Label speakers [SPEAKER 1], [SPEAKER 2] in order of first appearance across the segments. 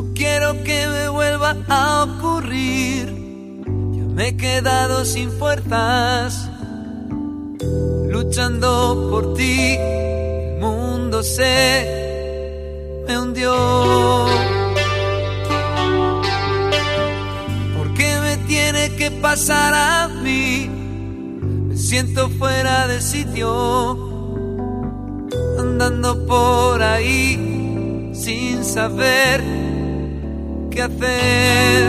[SPEAKER 1] No quiero que me vuelva a ocurrir. Ya me he quedado sin fuerzas, luchando por ti. El mundo me hundió. ¿Por qué me tiene que pasar a mí? Me siento fuera de sitio, andando por ahí sin saber qué hacer.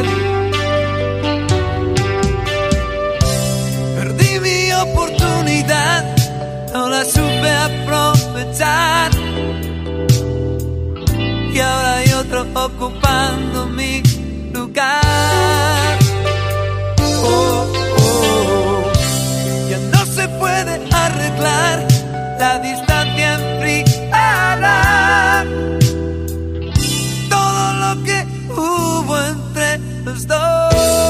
[SPEAKER 1] Perdí mi oportunidad, no la supe aprovechar, y ahora hay otro ocupando mi lugar. Oh, oh. Ya no se puede arreglar, la distancia enfriará todo lo que hubo entre los dos.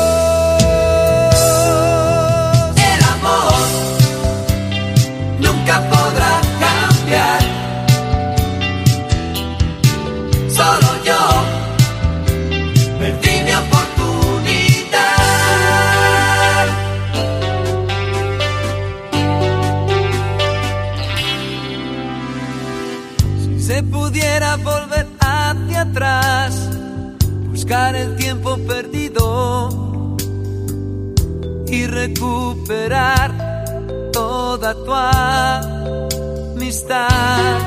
[SPEAKER 1] El amor nunca podrá cambiar, solo yo perdí mi oportunidad. Si se pudiera volver hacia atrás, buscar el tiempo perdido y recuperar toda tu amistad.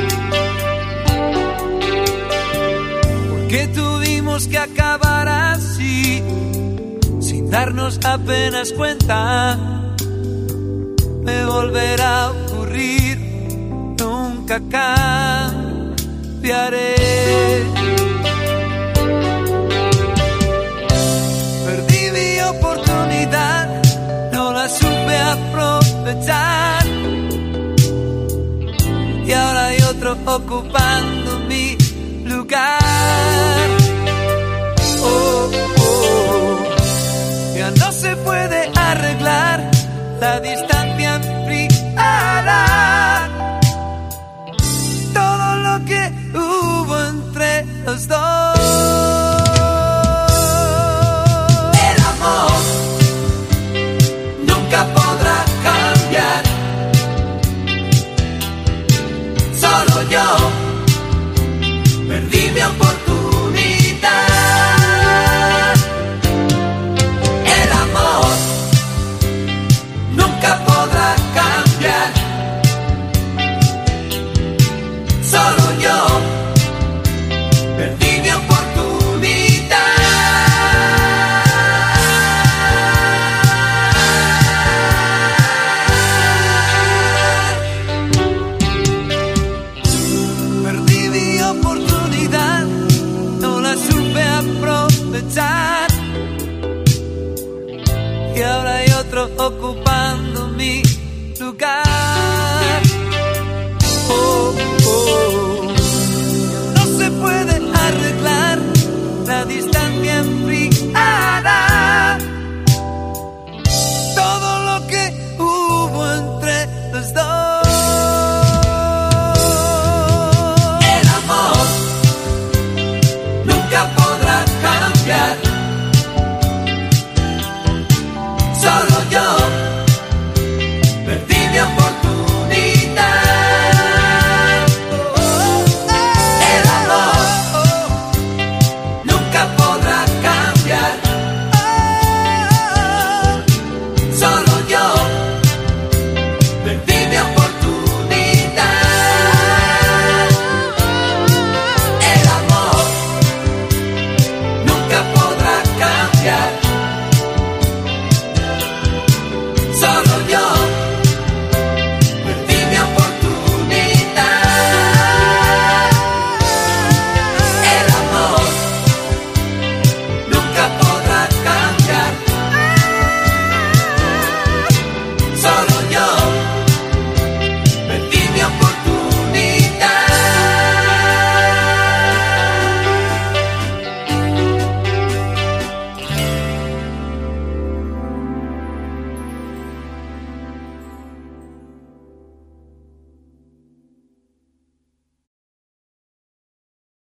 [SPEAKER 1] ¿Por qué tuvimos que acabar así, sin darnos apenas cuenta? Me volverá a ocurrir, nunca cambiaré. Perdí mi oportunidad, no la supe aprovechar, y ahora hay otro ocupando mi lugar. Oh, oh. Ya no se puede arreglar, la distancia enfriará todo lo que hubo entre los dos.